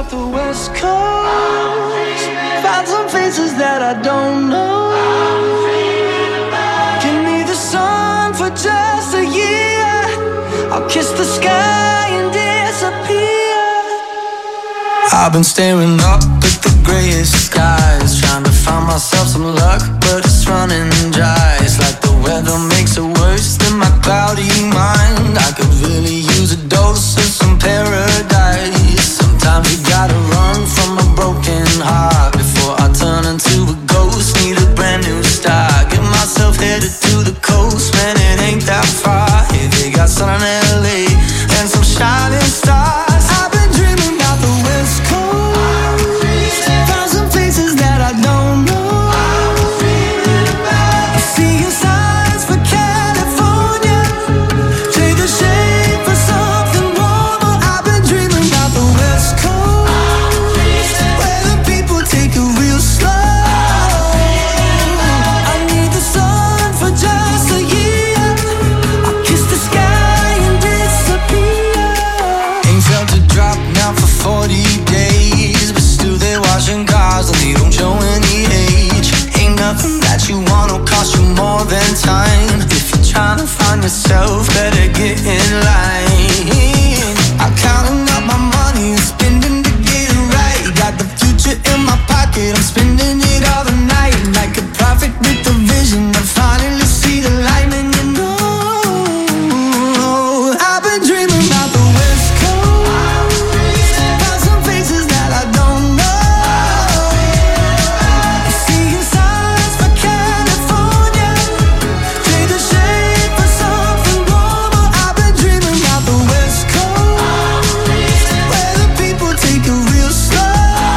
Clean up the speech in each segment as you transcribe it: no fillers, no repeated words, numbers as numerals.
about the West Coast. Found some faces that I don't know. Give me the sun for just a year. I'll kiss the sky and disappear. I've been staring up at the greyest skies, trying to find myself some luck, but it's running dry. It's like the weather makes it worse than my cloudy mind. I could really use a dose of some paradise. Sometimes you gotta run from a broken heart before I turn into a ghost. Need a brand new start. Get myself headed to the coast, man, it ain't that far. Yeah, they got sun in LA and some shining stars. I've been dreaming about the West Coast. Found some places that I don't know. Seeing signs for California, trade the shade for something warmer. I've been dreaming about the West Coast, where the people take it real slow. I need the sun for just a year. I'll kiss the sky and disappear. Ain't felt a drop now for 40 days, but still they're washing cars and they don't show any age. Ain't nothing that you want will cost you more than time. If you're trying to find yourself, better get in line. I'm counting up my money and spending to get it right. Got the future in my pocket, I'm spending it all the night. Like a prophet with a vision, I finally see the light, and you know I've been dreaming about the West Coast. Found some faces that I don't know. Seeing signs for California, trade the shade for something warmer. I've been dreaming about the West Coast, where the people take it real slow.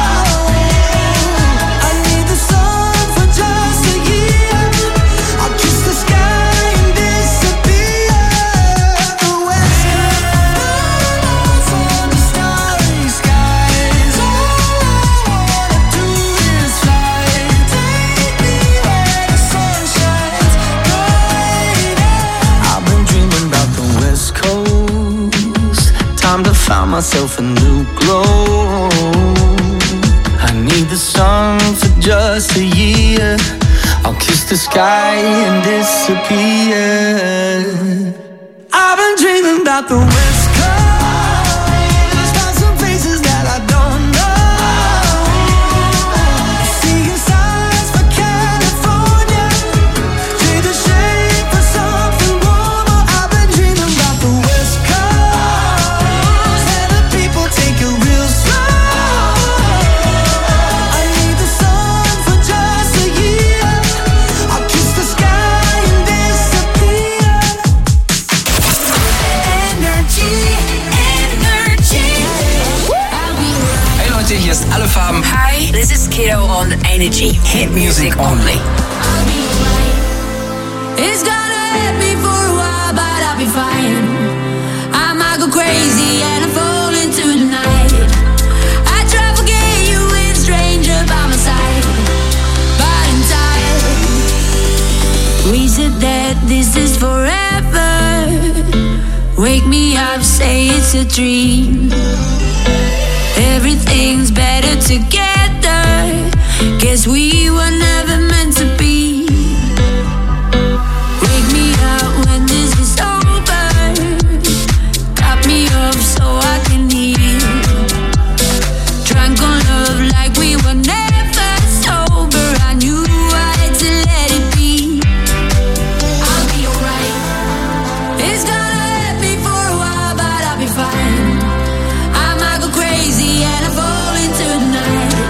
I need the sun for just a year. I'll kiss the sky and disappear. The West Coast on the starry skies. All I wanna do is fly. Take me where the sun shines brighter. I've been dreaming about the West Coast. Time to find myself a new glow. I need the sun for just a year. I'll kiss the sky and disappear. I've been dreaming about the West Coast. Found some faces that I don't know. Seeing signs for California, trade the shade for something warmer. I've been dreaming about the West Coast, where the people take it real slow. I need the sun for just a year. I'll kiss the sky and disappear. Energy. Hey Leute, hier ist Alle Farben. Hi, this is Kiddo on Energy. Hit music only. It's gonna hit me for a while, but I'll be fine. I might go crazy and I fall into the night. I try to forget you with a stranger by my side, but in time we said that this is forever. Wake me up, say it's a dream. Everything's better together. Guess we were never meant to be. Wake me up when this is over. Top me up so I can heal. Drunk on love like we were never sober. I knew I had to let it be. I'll be alright. It's gonna hurt me for a while, but I'll be fine. I might go crazy and I fall into the night.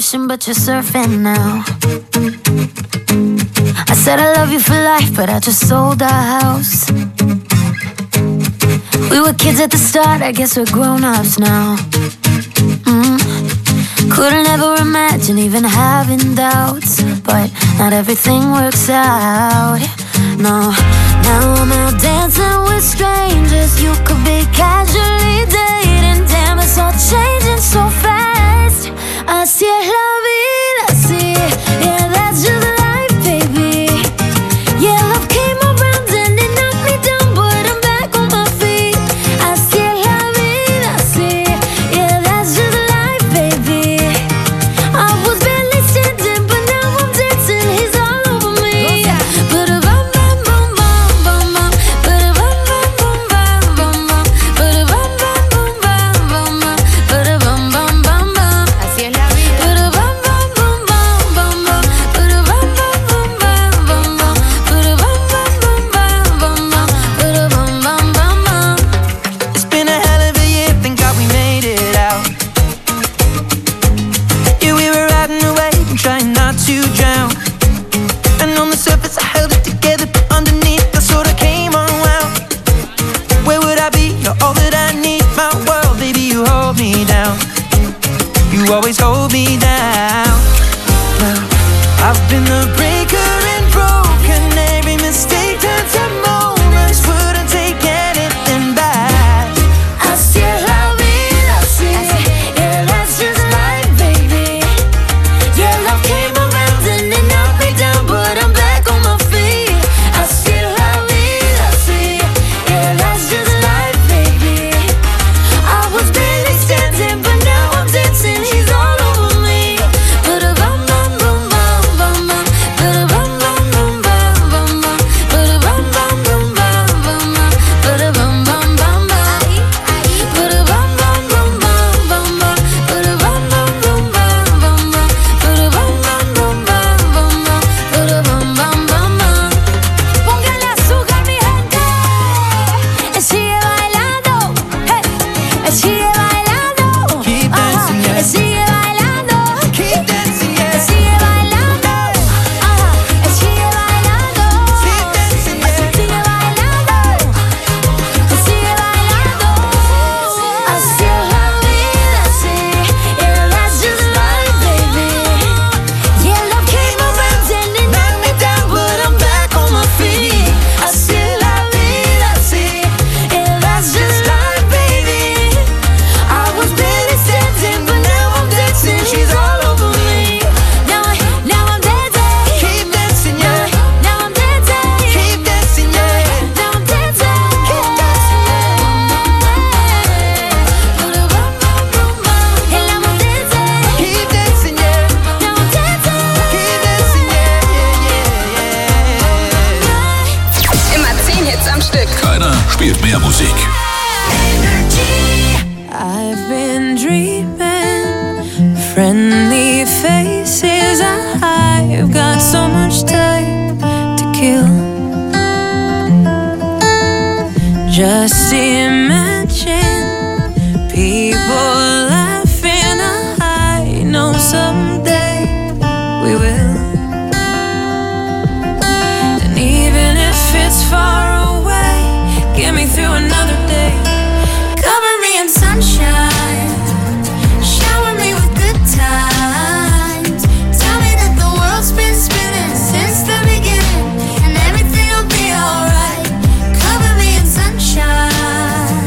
ocean, but you're surfing now. I said I love you for life, but I just sold our house. We were kids at the start, I guess we're grown-ups now. Couldn't ever imagine even having doubts, but not everything works out. No, now I'm out dancing with strangers. You could be casually dating. Damn, it's all changing so fast. Así es la vida, así. Yeah, that's just life, baby. Yeah, love came around and it knocked me down, but I'm back on my feet. Así es la vida, así. Yeah, that's just life, baby. I was barely standing, but now I'm dancing. He's all over me. Ba-da-bum, bum, bum, bum, bum, bum. Ba-da-bum, bum, bum, bum, bum, bum. Ba-da-bum, bum, bum, bum, bum, bum. Ba-da-bum, bum, bum, bum. Así es la vida. Ba-da-bum, bum, bum, bum, bum, bum. Ba-da-bum, bum, bum, bum, bum, bum. Ba-da-bum, bum, bum, bum, bum, bum. Ba-da-bum, bum, bum, bum. It's been a hell of a year, thank God we made it out. Yeah, we were riding away and trying not to drown. And on the surface I held it together, but underneath I sort of came unwound. Where would I be? You're all that I need. My world, baby, you hold me down. You always hold me down. Well, I've been the breaker and broken. Every mistake turns to moments. Wouldn't take anything back. Así es la vida, así. Yeah, that's just life, baby. Yeah, love came around and it knocked me down, but I'm back on my feet. Así es la vida, así. Yeah, that's just life, baby. I was barely standing, but now I'm dancing. He's all over me. Ba-da-bum, bum, bum, bum, bum, bum. Ba-da-bum, bum, bum, bum, bum, bum. Ba-da-bum, bum, bum, bum, bum, bum. Ba-da-bum, bum, bum, bum. Ba-da-bum, bum, bum, bum, bum, bum. Ba-da-bum, bum, bum, bum, bum, bum. Ba-da-bum, bum, bum, bum, bum, bum. Ba-da-bum, bum, bum, bum. Póngale azúcar, mi gente. Sigue bailando. Hey. Sigue bailando. Keep dancing, yeah. Sigue bailando. Keep dancing, yeah. Sigue bailando. Sigue bailando. Keep dancing, yeah. Sigue bailando. Sigue bailando. Así es la vida, así. Yeah, that's just life, baby. Yeah, love came around and it knocked me down, but I'm back on my feet. Así es la vida, así. Yeah, that's just life, baby. I was barely standing, but now I'm dancing. She's all over me. Now I'm dancing. Keep dancing, yeah. Now I'm dancing. Keep dancing, yeah. Now I'm dancing. Keep dancing. And now I'm dancing. Keep dancing, yeah. Now I'm dancing. Keep dancing, yeah. Immer 10 Hits am Stück. Keiner spielt mehr Musik. I've been dreaming, friendly faces. I've got so much time to kill. Just imagine people laughing. I know someday we will. And even if it's far away, get me through another day. Cover me in sunshine, shower me with good times. Tell me that the world's been spinning since the beginning, and everything will be alright. Cover me in sunshine.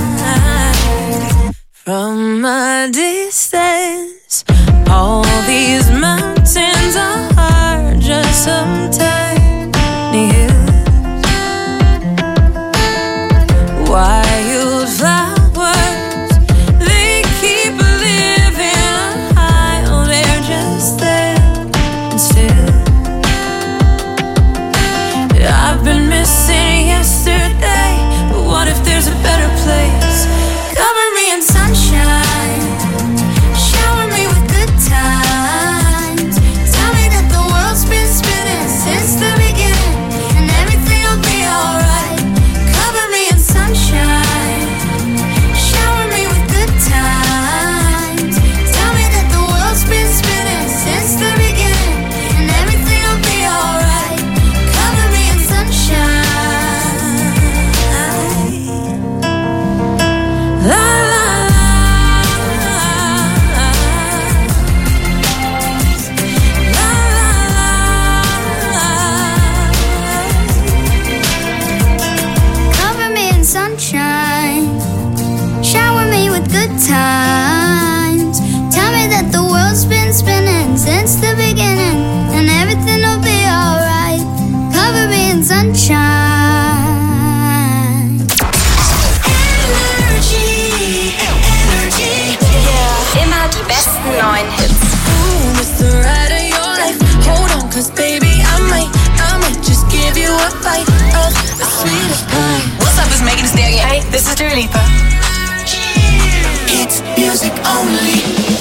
times. Tell me that the world's been spinning since the beginning, and everything will be alright. Cover me in sunshine. Energy, energy, Yeah. Immer die besten neuen Hits. Ooh, it's the ride of your life. Hold on, cause baby, I might just give you a bite of the sweetest pie. What's up, it's Megan Thee Stallion. Hey, this is Dua Lipa. It's music only.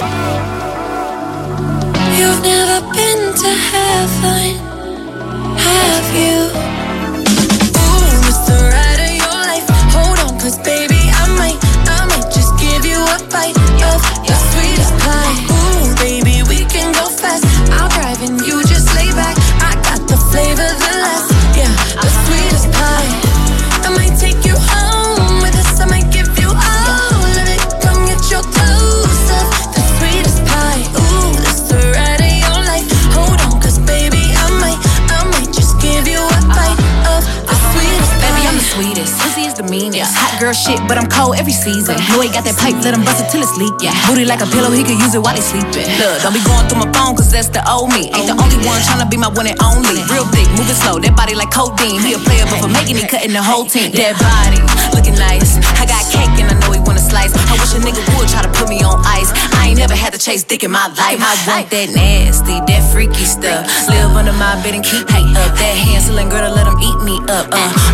You've never been to heaven, have you? Ooh, it's the ride of your life. Hold on, cause baby, I might just give you a bite of the sweetest pie. Ooh, baby, we can go fast. I'll drive and you just lay back. I got the flavor, the last, yeah, the sweetest pie. I might take you home with us. I might give you all of it. Come get your dose of the sweetest pie. Ooh, this the ride of your life. Hold on, cause baby, I might just give you a bite of the sweetest pie. Baby, I'm the sweetest. Pussy is the meanest. Hot girl shit, but I'm cold every season. Know he got that pipe, let him bust it till it's leaking. Booty like a pillow, he could use it while he sleeping. Look, don't be going through my phone, cause that's the old me. Ain't the only one tryna be my one and only. Real thick, moving slow, that body like codeine. He a player, but for making it, cutting the whole team. That body, looking nice. I got cake and I know he wanna slice. I wish a nigga would try to put me on ice. I ain't never had to chase dick in my life. I want that nasty, that freaky stuff. Live under my bed and keep me up. That Hansel and Gretel, let him eat me up.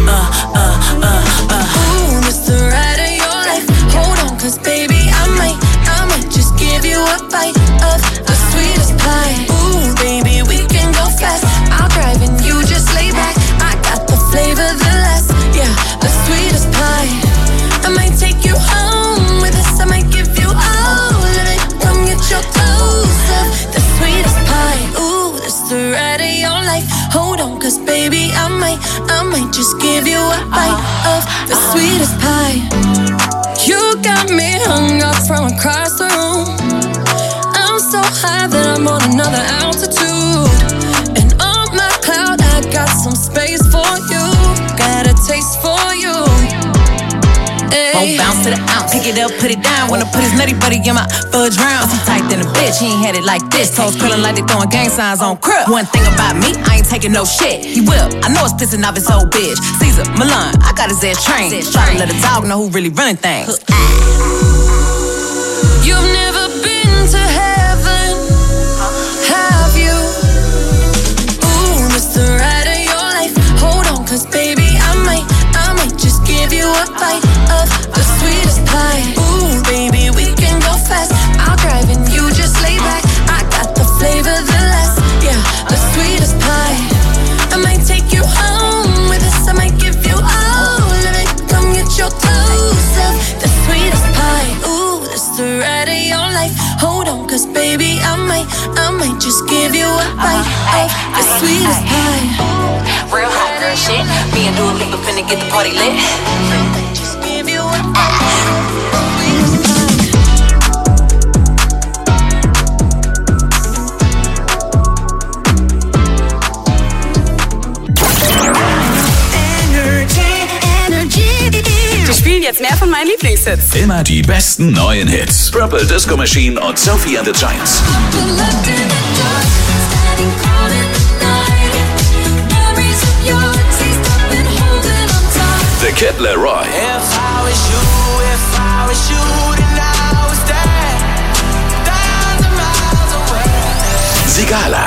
Ooh, it's the ride of your life. Hold on, cause baby, I might just give you a bite of the sweetest pie. Ooh, baby, we can go fast. I'll drive and you just lay back. I got the flavor, the last, yeah, the sweetest pie. I might take you home with us. I might give you all of it. Come get your dose of the sweetest pie. Ooh, it's the ride of your life. Hold on, cause baby, I might just give you a bite of the sweetest pie. You got me hung up from across the room. I'm so high that I'm on another altitude. And on my cloud, I got some space for you. Got a taste for you. Won't bounce to the ounce. Pick it up, put it down. Wanna put his nutty buddy in my fudge round. He tight than a bitch, he ain't had it like this. Toes curling like they throwing gang signs on crib. One thing about me, I ain't taking no shit. He will, I know it's pissing off his old bitch. Caesar, Milan, I got his ass trained. Try to let a dog know who really running things. You've never been to heaven, have you? Ooh, it's the ride of your life. Hold on, cause baby, I might just give you a bite of the sweetest pie. Ooh, baby, we can go fast. I'll drive and you just lay back. I got the flavor, the last, yeah, the sweetest pie. I might take you home with us. I might give you all of it. Come get your dose of the sweetest pie. Ooh, that's the ride of your life. Hold on, cause baby, I might just give you a bite of the sweetest pie. Real hot girl shit. Me and Dua Lipa finna get the party lit. Just give you a bite of the sweetest pie. Wir spielen jetzt mehr von meinen Lieblingshits. Immer die besten neuen Hits. Purple Disco Machine und Sophie and the Giants. The Kid Laroi. If I was you, then I was dead. Thousands of miles away. Sigala.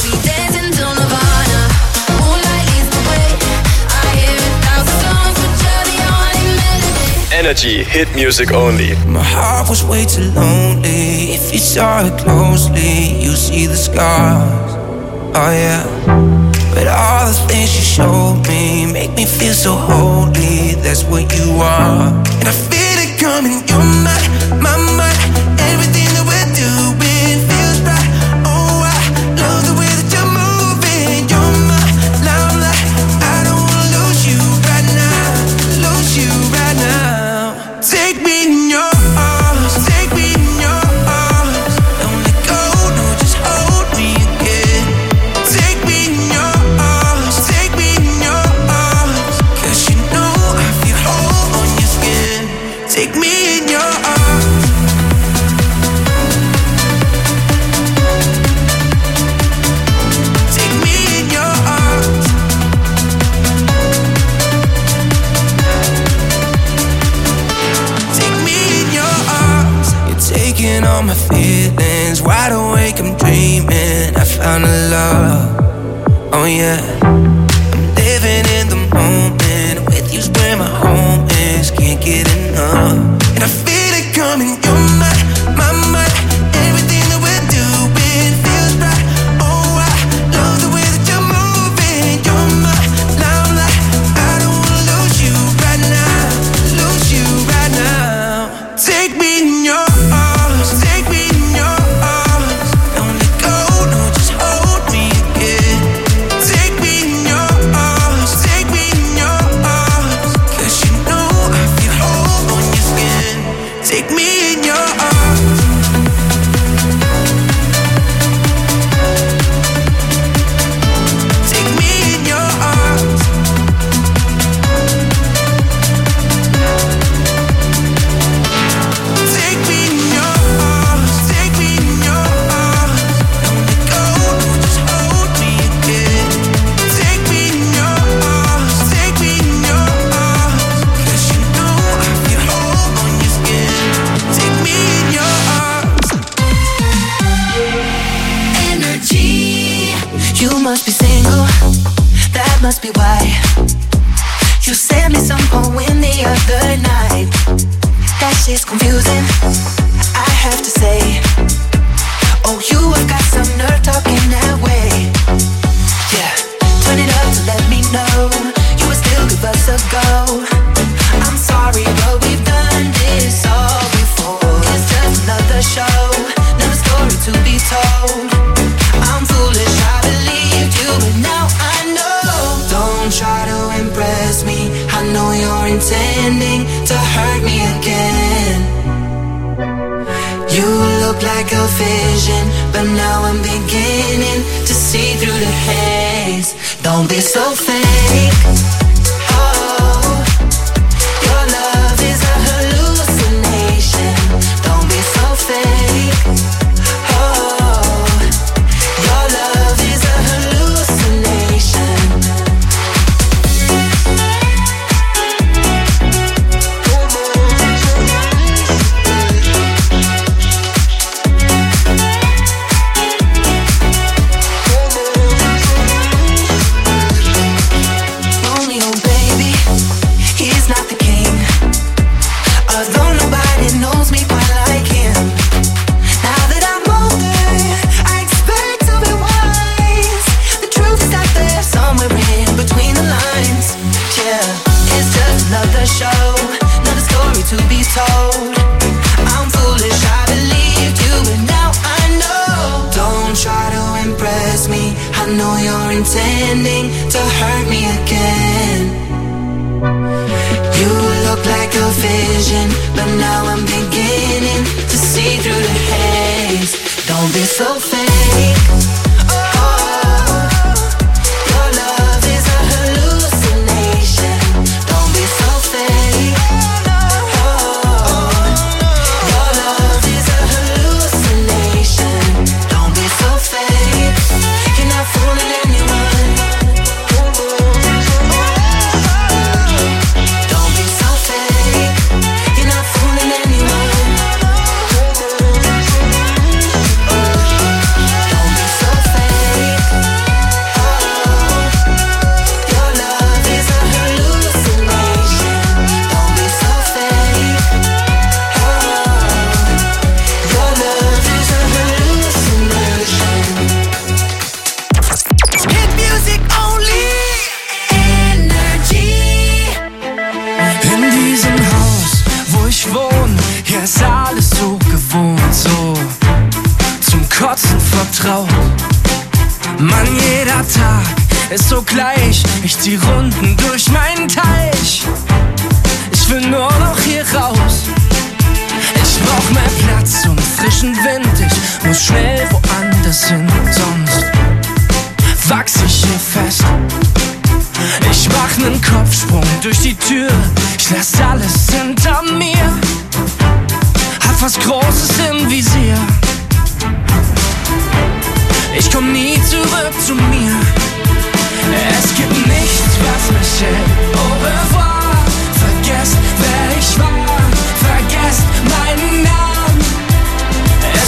Energy, hit music only. My heart was way too lonely. If you saw it closely, you see the scars. Oh yeah. But all the things you showed me make me feel so holy. That's what you are. And I feel it coming. You're my mind. Everything that we're doing feels right. Oh, I love the way that you're moving. You're my limelight. I don't wanna lose you right now. Lose you right now. Take me in your arms. Take me in your arms. Don't let go. No, just hold me again. Take me in your arms. Take me in your arms. 'Cause you know I feel whole on your skin. Take me in your arms. my feelings. Wide awake, I'm dreaming. I found a love, oh yeah. I'm living in the moment. With you's where my home is. Can't get enough. And I feel it coming, you're my mind. Everything that we're doing feels right. Oh, I love the way that you're moving. You're my limelight. I don't wanna lose you right now. Lose you right now. Take me in your arms. Take me in your arms. Don't let go, no, just hold me again. Take me in your arms. Take me in your arms. 'Cause you know I feel home on your skin. Take me in your arms. Take me in your arms. Take me in your arms. Take me in your arms. Don't let go, just hold me again. Take me in your arms. Take me in your arms. 'Cause you know I feel home on your skin. Take me in your arms. Energy. You must be single, that must be why you sent me some poem the other night. That shit's confusing, I have to say. Oh, you have got some nerve talking that way. Yeah, turn it up to let me know you would still give us a go. I'm sorry, but we've done this all before. It's just another show, another story to be told. I'm foolish, I believed you, but now I know. Don't try to impress me, I know you're intending to hurt me again. You look like a vision, but now I'm beginning to see through the haze. Don't be so fake. Oh, your love is a hallucination. Don't be so fake. Oh, your love is a hallucination. Romeo, baby, he's not the king. Although nobody knows me quite like him. Now that I'm older, I expect to be wise. The truth is out there somewhere in between the lines. Yeah, it's just another show, another story to be told. I'm foolish, I believed you, but now I know. Don't try to impress me, I know you're intending to hurt me again. You look like a vision, but now I'm beginning to see through the haze. Don't be so fake. Oh, your love is a hallucination. Don't be so fake. Oh, your love is a hallucination. Don't be so fake. You're not fooling anyone. Don't be so fake. You're not fooling anyone. Don't be so fake. Oh, your love is a hallucination. Don't be so fake. Oh, your love is a hallucination. Hit music only. Energy. In diesem Haus, wo ich wohne, hier ist alles so gewohnt, so zum Kotzen vertraut. Mann, jeder Tag ist so gleich, ich zieh Runden durch meinen Teich. Ich will nur noch hier raus. Ich brauch mehr Platz und frischen Wind, ich muss schnell woanders hin, sonst wachs ich hier fest. Ich mach nen Kopfsprung durch die Tür, ich lass alles hinter mir. Hab was Großes im Visier. Ich komm nie zurück zu mir. Es gibt nichts, was mich hält. Au revoir, vergesst, wer ich war. Vergesst meinen Namen.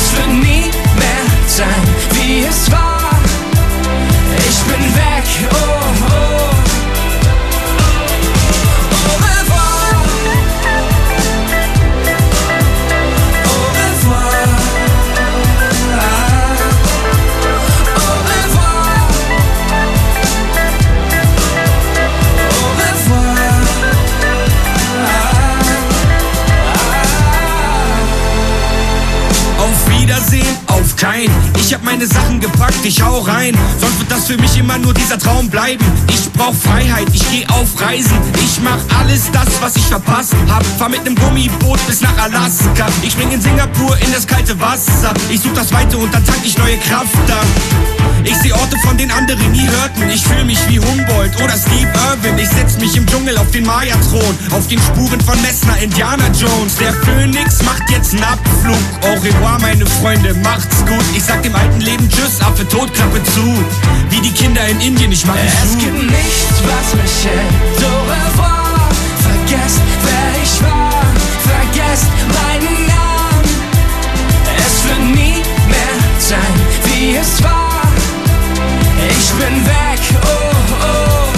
gepackt, ich hau rein. Sonst wird das für mich immer nur dieser Traum bleiben. Ich brauch Freiheit, ich geh auf Reisen. Ich mach alles das, was ich verpasst hab. Fahr mit nem Gummiboot bis nach Alaska. Ich spring in Singapur in das kalte Wasser. Ich such das Weite und dann tank ich neue Kraft da. Ich seh Orte, von denen andere nie hörten. Ich fühl mich wie Humboldt oder Steve Irwin. Ich setz mich im Dschungel auf den Maya-Thron, auf den Spuren von Messner, Indiana Jones. Der Phönix macht jetzt einen Abflug. Au revoir, meine Freunde, macht's gut. Ich sag dem alten Leben Tschüss, Affe tot, Klappe zu. Wie die Kinder in Indien, ich mach mich Es gibt nichts, was mich hält. Au revoir, vergesst, wer ich war. Vergesst meinen Namen. Es wird nie mehr sein, wie es war. Ich bin weg, oh, oh.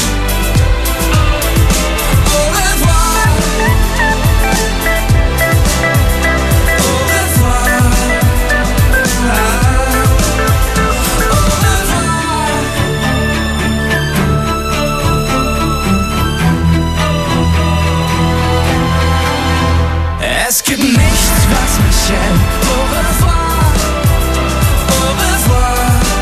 Au revoir. Au revoir. Au revoir. Es gibt nichts, was mich hält. Au revoir. Au revoir.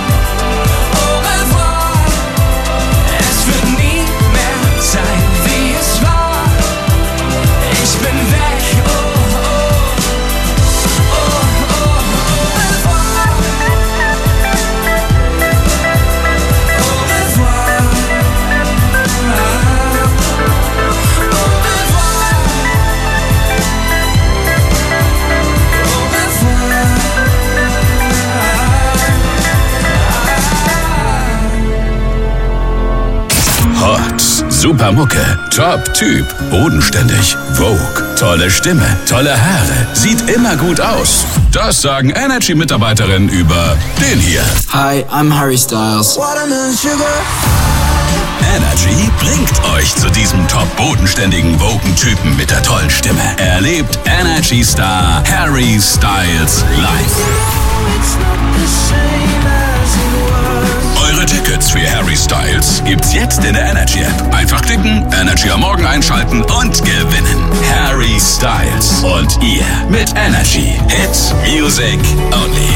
Super Mucke, Top-Typ, bodenständig, Vogue, tolle Stimme, tolle Haare, sieht immer gut aus. Das sagen Energy-Mitarbeiterinnen über den hier. Hi, I'm Harry Styles. Energy bringt euch zu diesem top-bodenständigen Vogue-Typen mit der tollen Stimme. Erlebt Energy-Star Harry Styles live. Eure Tickets für Harry Styles gibt's jetzt in der Energy App. Einfach klicken, Energy am Morgen einschalten und gewinnen. Harry Styles und ihr mit Energy. Hit Music Only.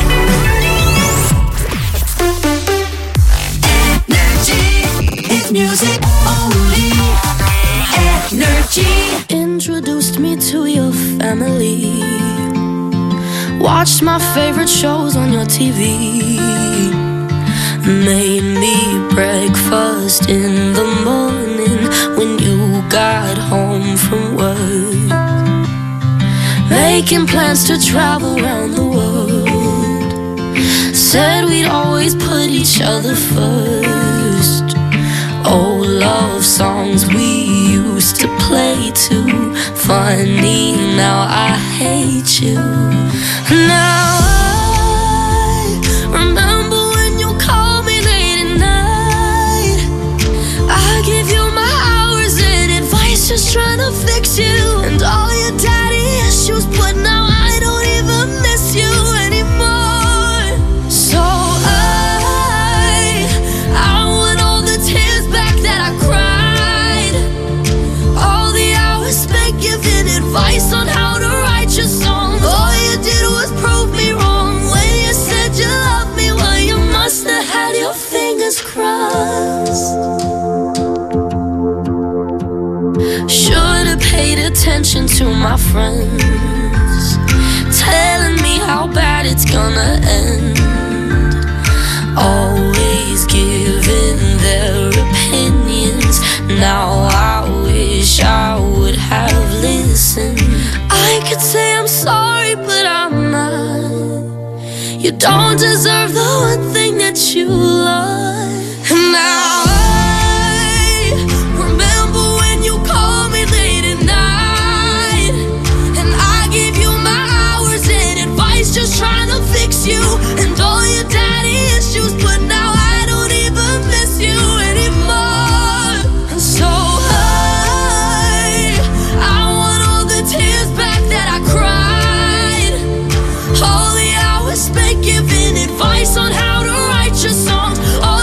Energy, hit music only. Energy introduced me to your family. Watched my favorite shows on your TV. Made me breakfast in the morning when you got home from work. Making plans to travel around the world. Said we'd always put each other first. Old love songs we used to play too. Funny, now I hate you. Now I remember when you called me late at night. I give you my hours and advice, just trying to fix you. And all your daddy issues, but now I don't even miss you anymore. So I want all the tears back that I cried. All the hours spent giving advice on how to write your song. All you did was prove me wrong when you said you loved me. Well, you must have had your fingers crossed. Should've paid attention to my friends, telling me how bad it's gonna end. Always giving their opinions. Now I wish I would have listened. I could say I'm sorry, but I'm not. You don't deserve the one thing that you love. And now I remember when you called me late at night, and I gave you my hours and advice, just trying to fix you. And all your daddy issues, but now I don't even miss you anymore. And so I want all the tears back that I cried. All the hours spent giving advice on how to write your songs. All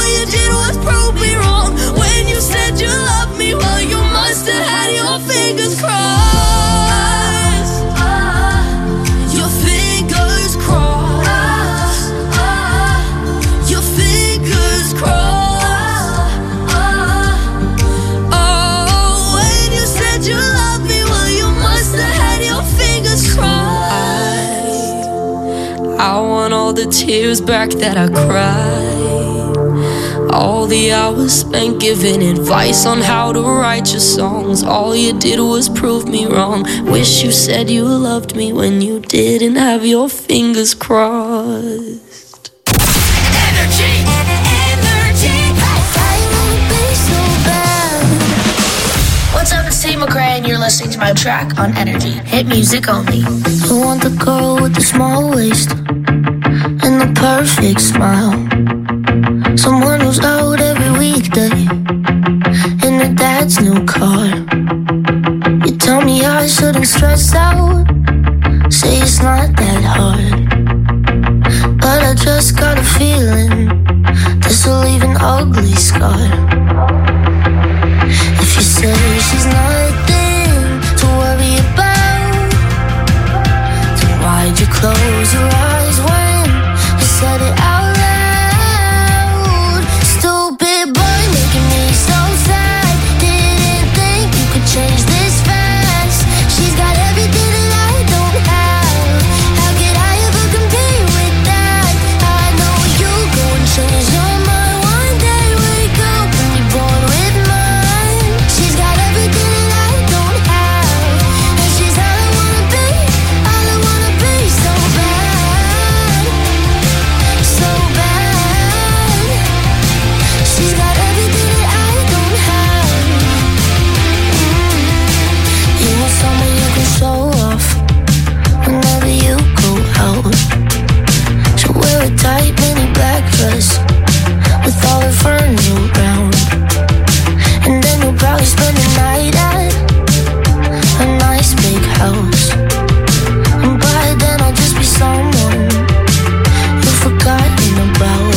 the tears back that I cried, all the hours spent giving advice on how to write your songs. All you did was prove me wrong. Wish you said you loved me when you didn't have your fingers crossed. Energy, energy. I won't be so bad. What's up, it's Steve McRae, and you're listening to my track on Energy. Hit music only. You want the girl with the small waist and the perfect smile, someone who's out every weekday in her dad's new car. You tell me I shouldn't stress out, say it's not that hard, but I just got a feeling this will leave an ugly scar. If you say she's nothing to worry about, then why'd you close your eyes when you said it out loud? Stupid boy making me so sad. Didn't think you could change this fast. She's got everything that I don't have. How could I ever compete with that? I know you go and change your mind one day. Wake up and be born with mine. She's got everything that I don't have, and she's all I wanna be, all I wanna be. So bad, so bad. She's got everything that I don't have. You want someone you can show off whenever you go out. She'll wear a tight mini black dress with all her friends around, and then you'll probably spend the night at a nice big house. And by then I'll just be someone you've forgotten about.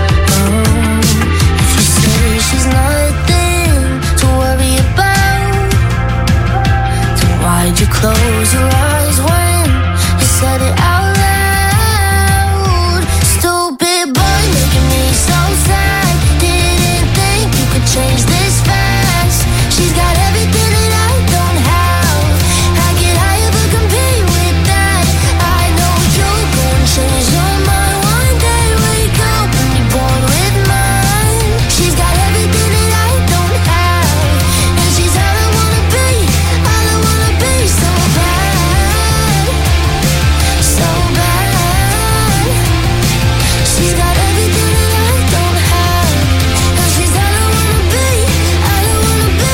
If you say she's nothing to worry about, then why'd you close your eyes when you said it out loud? Stupid boy making me so sad. Didn't think you could change this fast. She's got everything that I don't have. How could I ever compete with that? I know you'll go and change your mind one day. Wake up and be born with mine. She's got everything that I don't have, and she's all I wanna be, all I wanna be. So bad, so bad. She's got everything that I don't have, and she's all I wanna be, all I wanna be.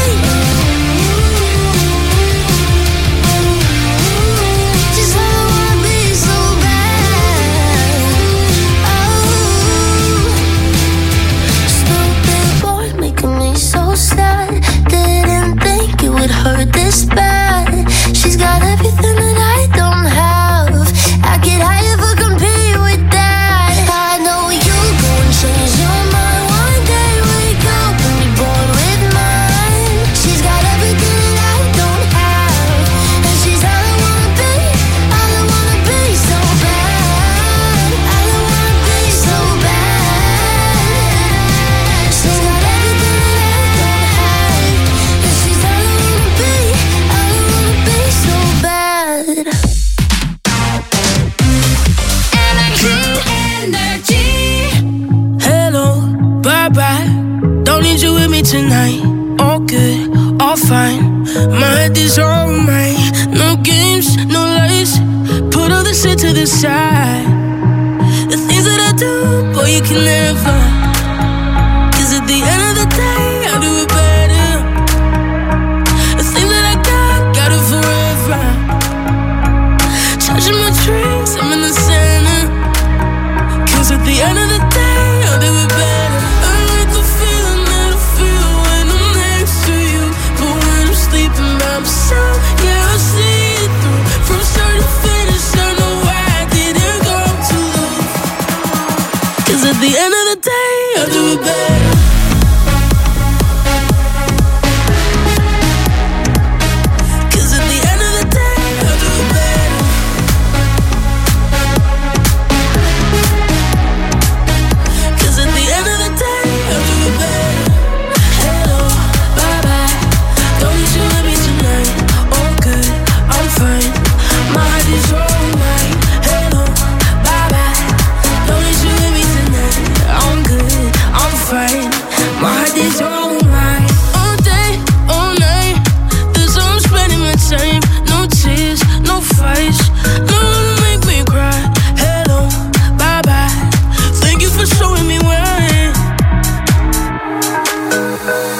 She's all I wanna be. So bad. Oh, stupid boy making me so sad. Didn't think it would hurt this bad. She's got everything that I don't have. How could I ever compete with that? I know you'll go and change your mind one day. Wake up and be born with mine. She's got everything that I don't have, and she's all I wanna be, all I wanna be. So bad, all I wanna be. So bad. She's got everything that I don't have, and she's all I wanna be, all I wanna be. So bad. Energy. Hello, bye-bye. Don't need you with me tonight. All good, all fine. My head is all mine. No games, no lies. Put all this shit to the side. The things that I do, boy, you can never. 'Cause at the end of the day, I do it better. The things that I got it forever. Charging my drinks, I'm in the center. 'Cause at the end of the day, I'll do it better. I like the feeling that I feel when I'm next to you, but when I'm sleeping by myself, yeah, I see it through. From start to finish, I know I didn't go too low. 'Cause at the end of the day,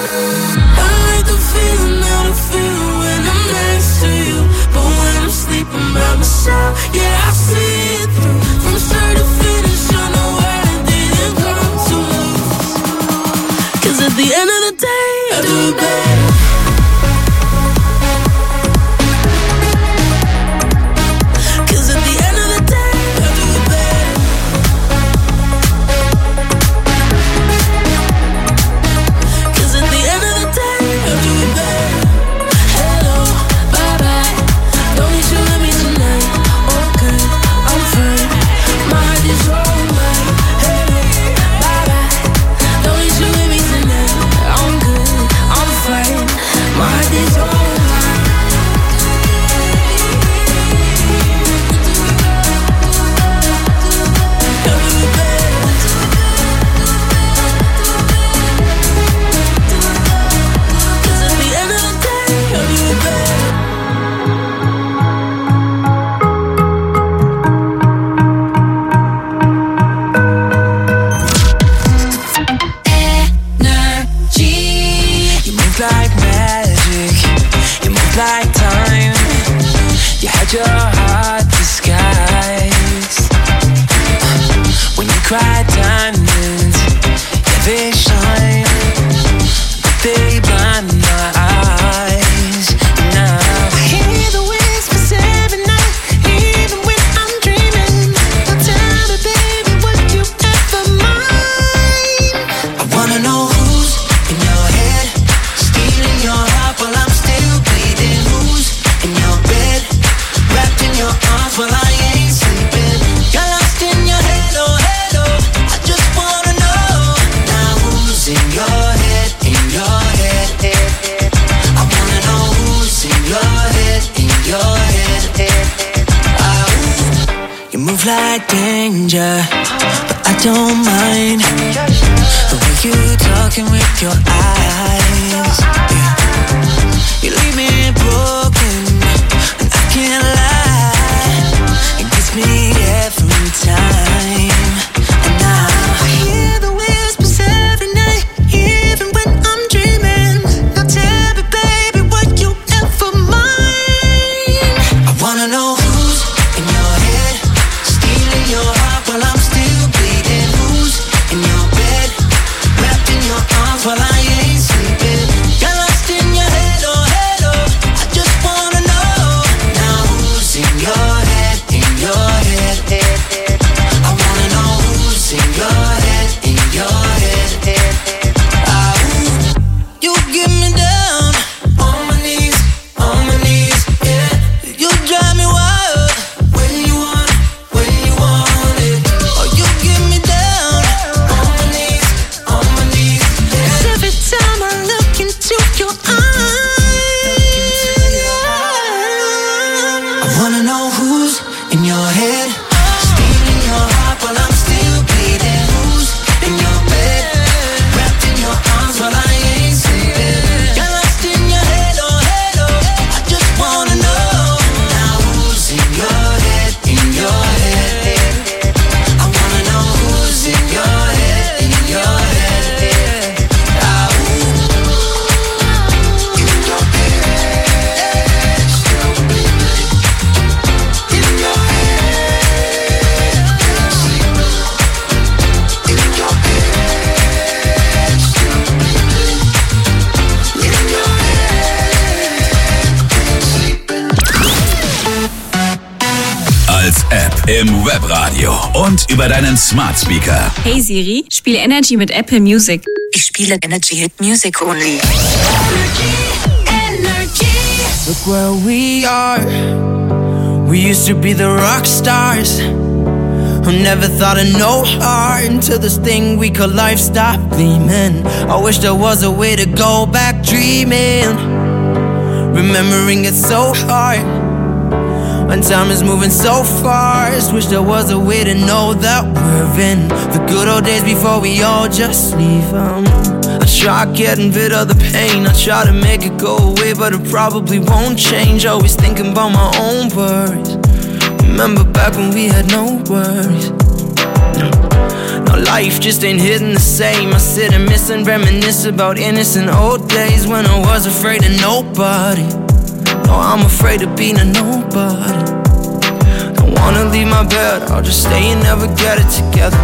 I like the feeling that I feel when I'm next to you, but when I'm sleeping by myself, yeah, I see it through. From start to finish, I know I didn't come to lose. 'Cause at the end of the day, I do it better. Like danger, but I don't mind the way you talking with your eyes. Yeah. You leave me broken, and I can't lie. It gets me every time. And now I hear the whispers every night, even when I'm dreaming. Now tell me, baby, what you ever mind? I wanna know who's in your head, your heart while I'm still bleeding. Who's in your bed, wrapped in your arms while I ain't sleeping? Got lost in your head, oh head, oh. I just wanna know now who's in your head, in your head, head, head. I wanna know who's in your head, in your head, head, head. You get me down on my knees, yeah. You drive me wild when you want. Im Webradio und über deinen Smart Speaker. Hey Siri, spiele Energy mit Apple Music. Ich spiele Energy Hit Music Only. Energy. Look where we are. We used to be the rock stars who never thought of no heart until this thing we call life stopped gleaming. I wish there was a way to go back dreaming. Remembering it so hard when time is moving so fast. Wish there was a way to know that we're in the good old days before we all just leave them. I try getting rid of the pain, I try to make it go away, but it probably won't change. Always thinking about my own worries. Remember back when we had no worries. Now Now life just ain't hitting the same. I sit and miss and reminisce about innocent old days when I was afraid of nobody. No, I'm afraid of being a nobody. Don't wanna leave my bed, I'll just stay and never get it together.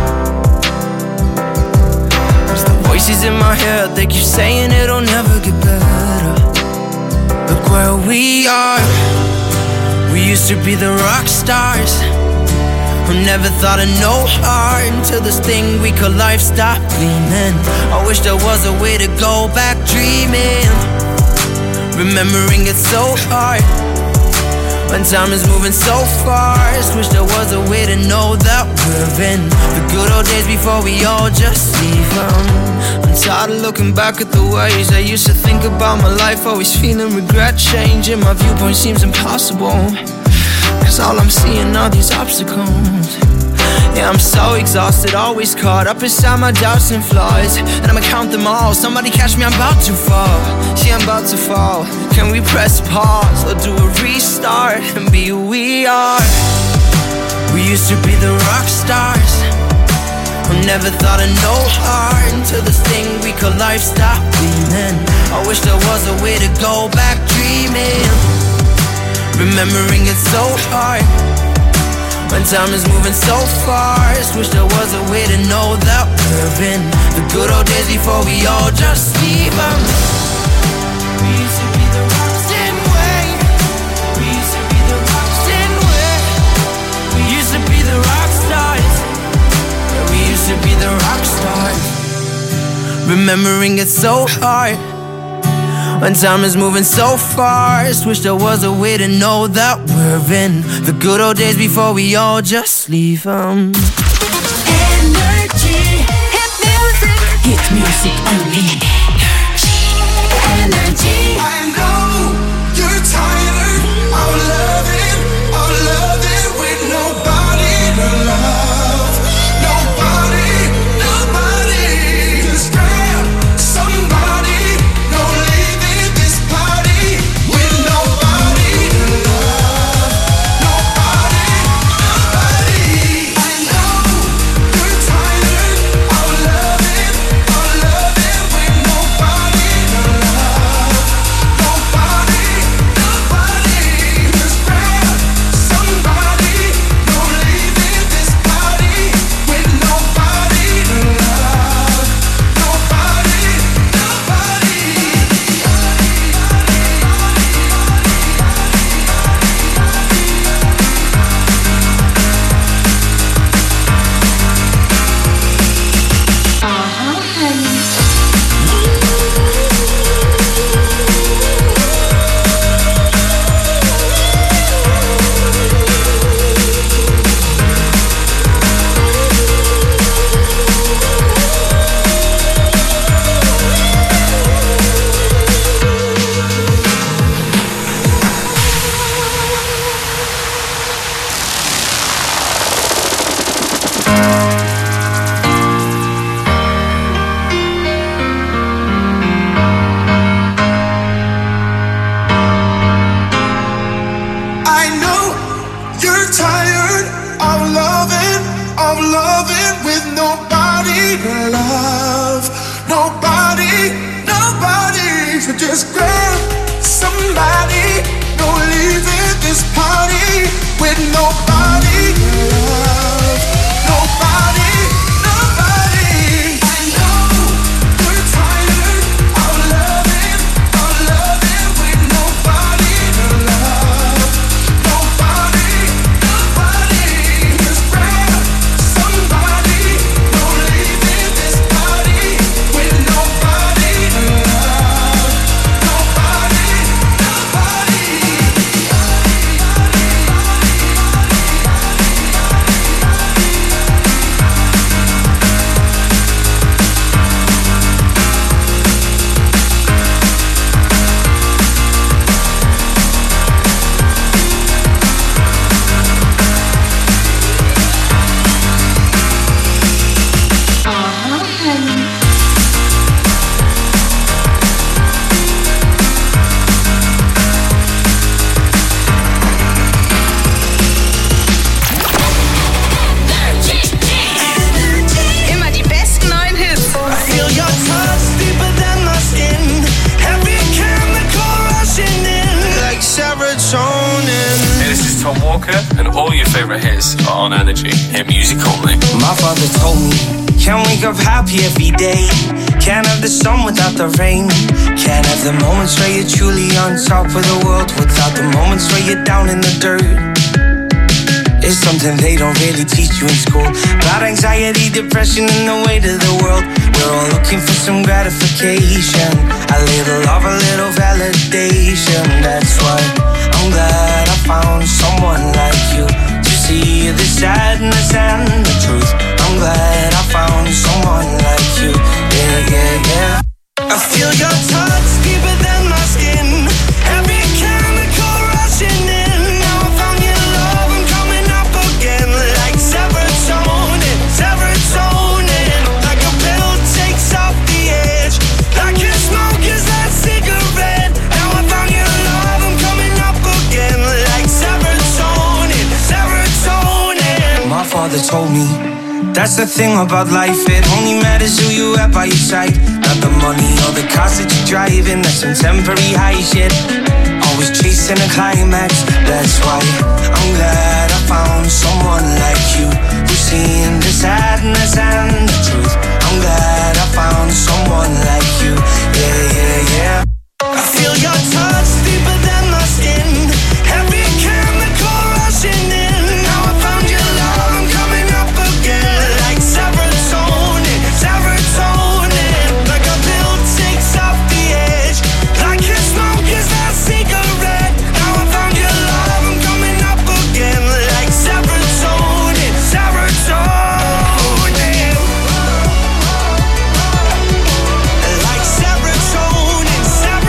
Cause the voices in my head, they keep saying it'll never get better. Look where we are. We used to be the rock stars who never thought of no heart until this thing we call life stopped gleaming. I wish there was a way to go back dreaming. Remembering it's so hard when time is moving so fast. Wish there was a way to know that we're in the good old days before we all just leave them. I'm tired of looking back at the ways I used to think about my life, always feeling regret. Changing my viewpoint seems impossible, cause all I'm seeing are these obstacles. Yeah, I'm so exhausted, always caught up inside my doubts and flaws, and I'ma count them all. Somebody catch me, I'm about to fall. See, I'm about to fall. Can we press pause or do a restart and be who we are? We used to be the rock stars who never thought of no heart until this thing we call life stopped gleaming. I wish there was a way to go back dreaming. Remembering it's so hard when time is moving so fast. Wish there was a way to know that we're in the good old days before we all just leave them. We used to be the rocks, didn't we? We used to be the rocks, didn't we? We used to be the rock stars. Yeah, we used to be the rock stars. Remembering it's so hard when time is moving so fast. Wish there was a way to know that we're in the good old days before we all just leave them. Energy, hit music only. Energy. I know you're tired of loving with nobody to love. Nobody, just grab somebody. Don't leave this party with nobody to love. Nobody. I know you're tired of loving with nobody to love. Nobody, just grab somebody. Don't leave this party with nobody to love. Nobody. I know you're tired of loving with nobody to love. Nobody, so just grab somebody. Don't leave this party with nobody to love. Nobody. I know you're tired of loving with nobody to love. Nobody, just grab somebody. Don't leave this party with nobody to love. Nobody. Walker, and all your favorite hits are on Energy. Hit music only. My father told me, can't wake up happy every day. Can't have the sun without the rain. Can't have the moments where you're truly on top of the world without the moments where you're down in the dirt. It's something they don't really teach you in school. About anxiety, depression, and the weight of the world. We're all looking for some gratification. A little love, a little validation. That's why I'm glad I found someone like you to see the sadness and the truth. I'm glad I found someone like you. Yeah, yeah, yeah. I feel your touch deeper than my skin. Every chemical rushing in. Now I found your love, I'm coming up again. Like serotonin, serotonin. Like a pill takes off the edge. Like your smoke is that cigarette. Now I found your love, I'm coming up again. Like serotonin, serotonin. My father told me, that's the thing about life, it only matters who you have by your side. Not the money or the cars that you're driving, that's some temporary high shit. Always chasing a climax, that's why I'm glad I found someone like you who's seen the sadness and the truth. I'm glad I found someone like you, yeah, yeah, yeah. I feel your touch deeper than my skin. Every chemical rushing in. Now I found your love, I'm coming up again. Like serotonin, serotonin. Like a pill takes off the edge. Like your smoke is that cigarette. Now I found your love, I'm coming up again. Like serotonin, serotonin. Like serotonin,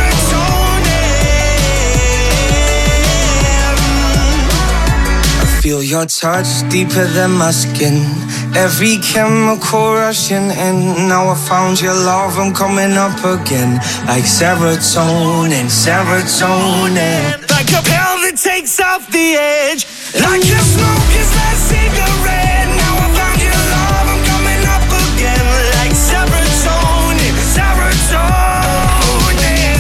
serotonin. I feel your touch deeper than my skin. Every chemical rushing in. Now I found your love, I'm coming up again. Like serotonin, serotonin. Like a pill that takes off the edge. Like your smoke is that cigarette. Now I found your love, I'm coming up again. Like serotonin, serotonin.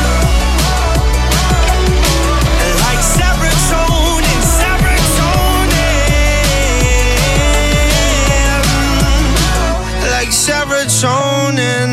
Like serotonin, serotonin. Like serotonin.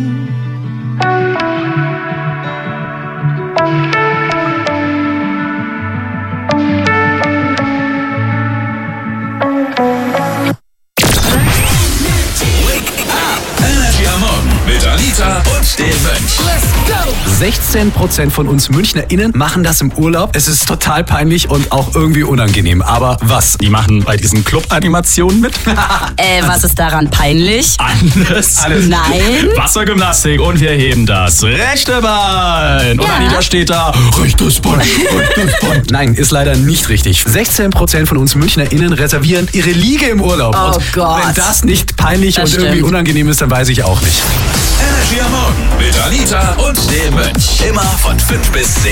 Mit Anita und dem Mönch. Let's go! 16% von uns MünchnerInnen machen das im Urlaub. Es ist total peinlich und auch irgendwie unangenehm. Aber was? Die machen bei diesen Club-Animationen mit? Was ist daran peinlich? Alles. Nein. Wassergymnastik und wir heben das rechte Bein. Und Anita steht da. Rechtes Bein, rechtes Bein. Nein, ist leider nicht richtig. 16% von uns MünchnerInnen reservieren ihre Liege im Urlaub. Oh und Gott. wenn das nicht peinlich Das und stimmt. irgendwie unangenehm ist, dann weiß ich auch nicht. Energy am Morgen mit Anita und dem Mönch. Immer von 5 bis 10.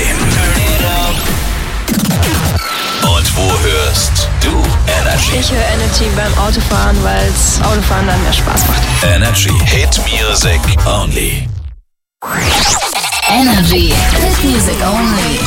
Und wo hörst du Energy? Ich höre Energy beim Autofahren, weil es Autofahren dann mehr Spaß macht. Energy Hit Music Only. Energy. Hit music only.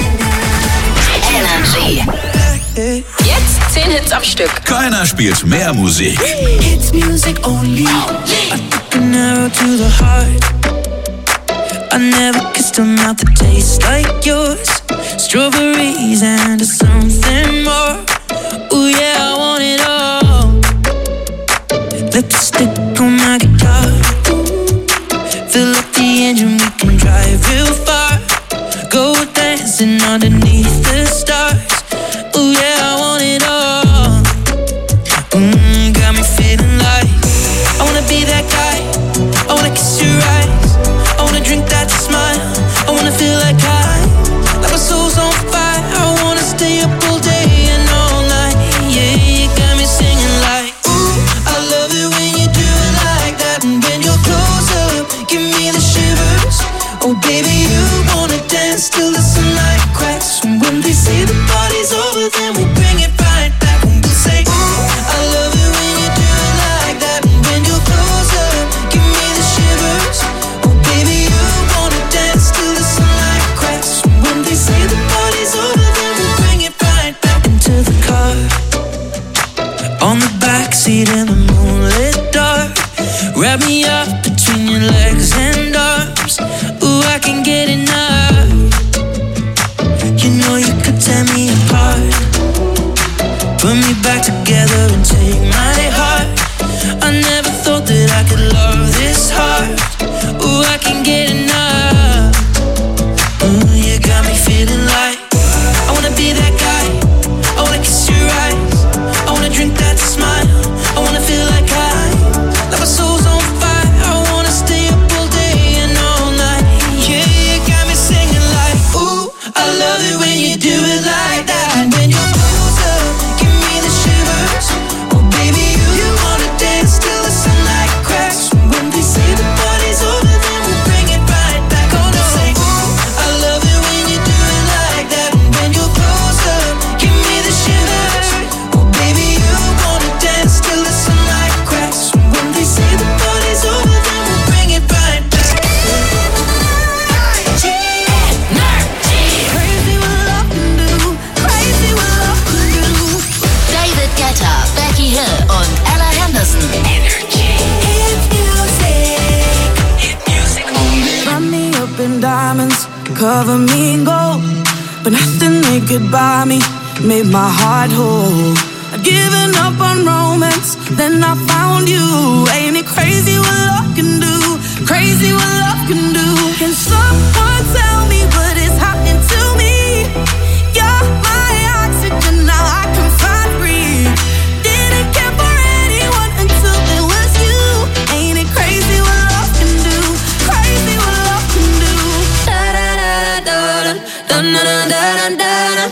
Energy. Jetzt 10 Hits am Stück. Keiner spielt mehr Musik. It's music only. I took an arrow to the heart. I never kissed a mouth that tastes like yours. Strawberries and something more. Ooh yeah, I want it all. Lipstick on my guitar. Fill up the engine, we can drive real far. Go dancing underneath the stars. Ooh yeah, I want it all. Got me feeling like I wanna be that guy. I wanna kiss your eyes. I wanna drink that smile. I wanna feel like like my soul's on fire. I wanna stay up all day and all night. Yeah, you got me singing like, ooh, I love it when you do it like that. And when you're close up, give me the shivers. Oh baby, you wanna dance till the sunlight cracks. And when they say the party's over, then we'll bring it right back. And we'll say, ooh, I love it when you do it like that. And when you're close up, give me the shivers. Oh baby, you wanna dance till the sunlight cracks. And when they say the party's over, then we'll bring it right back into in diamonds, cover me in gold, but nothing they could buy me made my heart whole. I'd given up on romance, then I found you. Ain't it crazy what love can do? Crazy what love can do. Can someone tell me what is happening to me? You're my oxygen, now I can find breathe. Didn't care for anyone until it was you. Ain't it crazy what love can do? Crazy what love can do. Da da da da da da da da da da.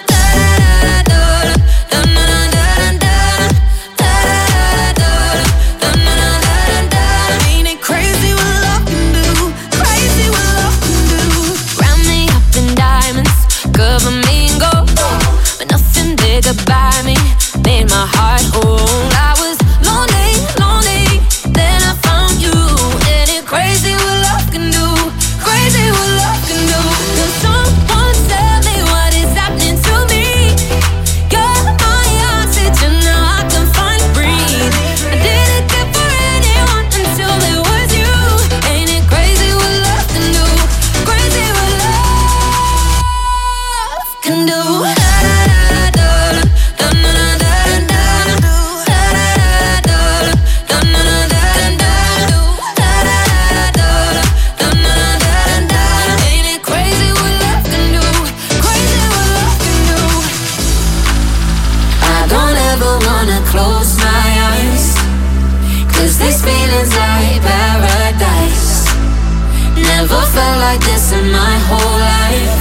By me, made my heart whole. I was lonely, lonely, then I found you. And it crazy what love can do, crazy what love can do. Can someone tell me what is happening to me? You're my oxygen, now I can finally breathe. I didn't care for anyone until it was you. Ain't it crazy what love can do, crazy what love can do. Close my eyes, 'cause these feelings like paradise. Never felt like this in my whole life.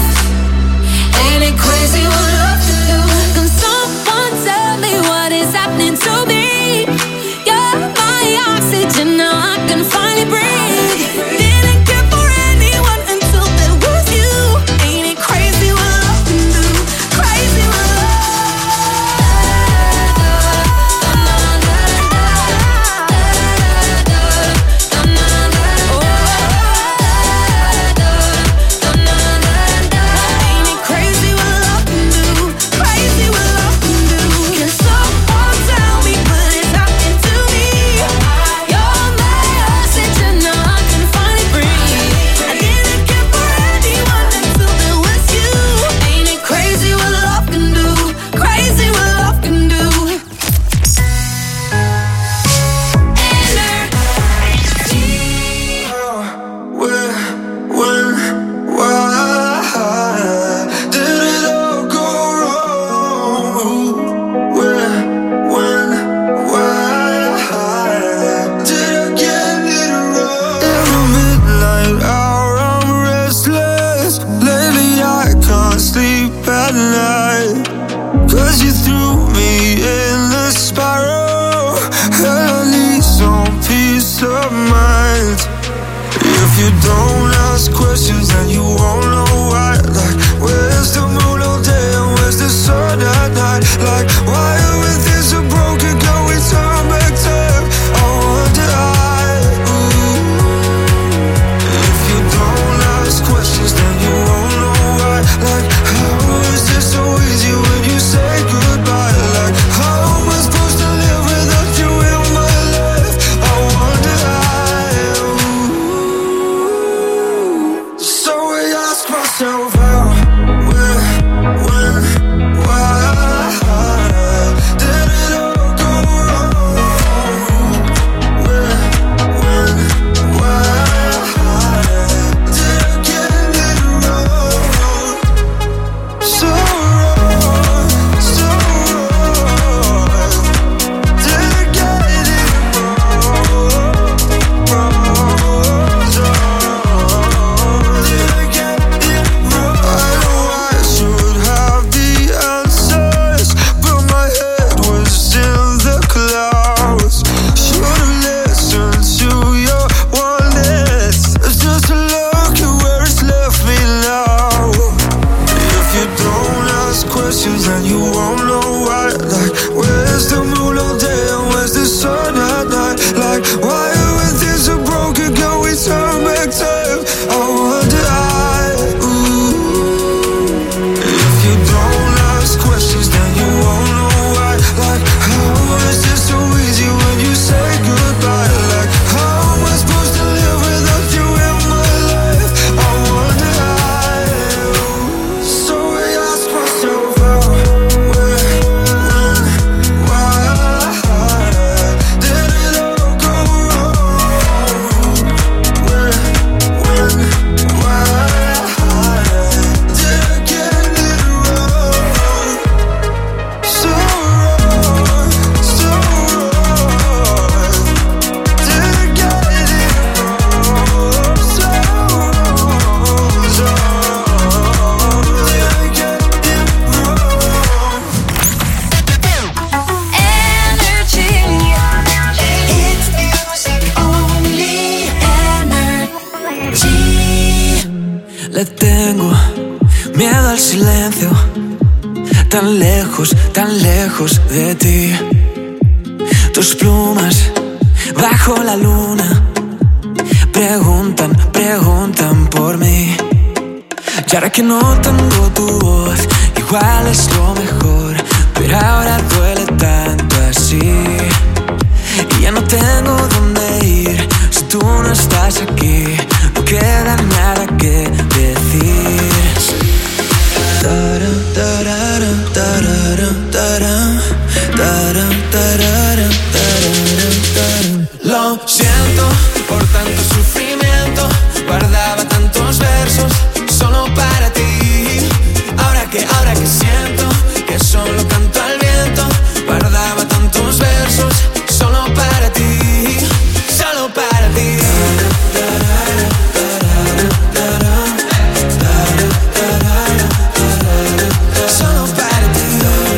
Ain't it crazy what love can do? Can someone tell me what is happening to me? You're my oxygen, now I can finally breathe. Didn't care for anyone until there was you. Ain't it crazy what love can do? Crazy what love. So Le tengo miedo al silencio, tan lejos de ti. Tus plumas bajo la luna preguntan por mí. Y ahora que no tengo tu voz, igual es lo mejor, pero ahora duele tanto así. Y ya no tengo dónde ir si tú no estás aquí. No queda nada que decir. Lo siento por tanto sufrimiento, guardaba tantos versos solo para ti. Ahora que siento que solo canto al viento, guardaba tantos versos solo para ti, solo para ti. Solo para ti.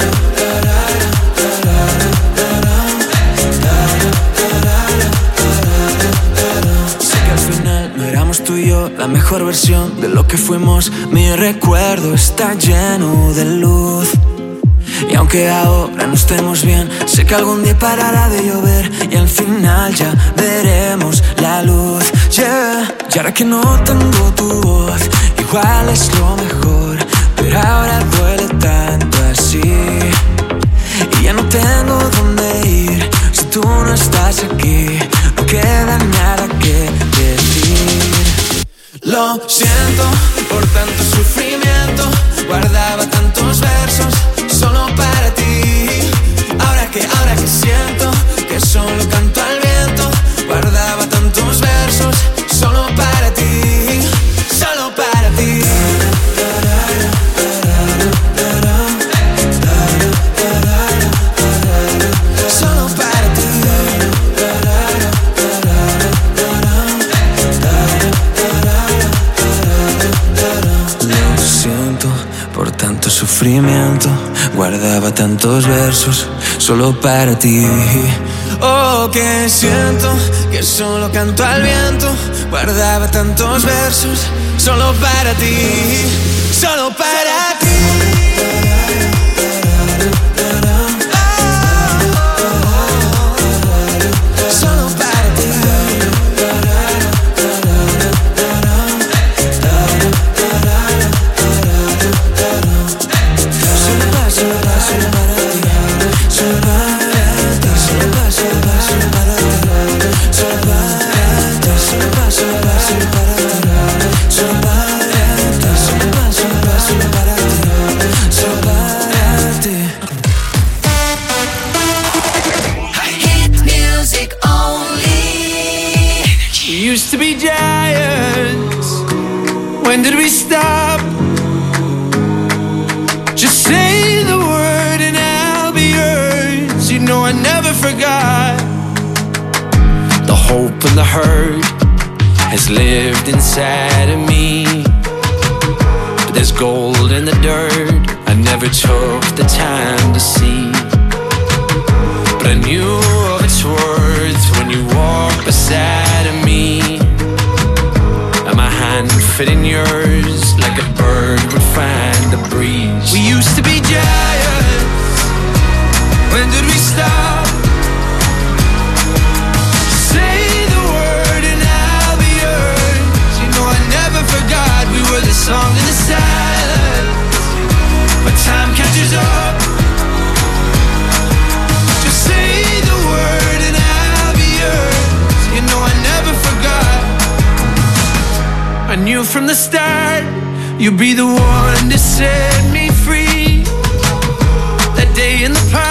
Sé que al final no éramos tú y yo la mejor versión de lo que fuimos. Mi recuerdo está lleno de luz. Y aunque ahora no estemos bien, sé que algún día parará de llover y al final ya veremos la luz, yeah. Y ahora que no tengo tu voz, igual es lo mejor, pero ahora duele tanto así. Y ya no tengo dónde ir si tú no estás aquí. No queda nada que decir. Lo siento por tanto sufrimiento, guardaba tantos versos solo para ti. Ahora que siento que solo canto al viento, guardaba tantos versos solo para ti, solo para ti. Solo para ti. Lo siento por tanto sufrimiento, guardaba tantos versos solo para ti. Oh, que siento que solo canto al viento, guardaba tantos versos solo para ti, solo para ti. Solo para ti. Used to be giants. When did we stop? Just say the word and I'll be yours. You know I never forgot. The hope and the hurt has lived inside of me. But there's gold in the dirt I never took the time to see. But I knew of its worth when you walked beside of me. And my hand fit in yours like a bird would find the breeze. We used to be giants. When did we stop? Say the word and I'll be yours. You know I never forgot we were the song in the silence. But time catches up. Just say the word and I'll be yours. You know I never forgot. I knew from the start you'd be the one to set me free. That day in the park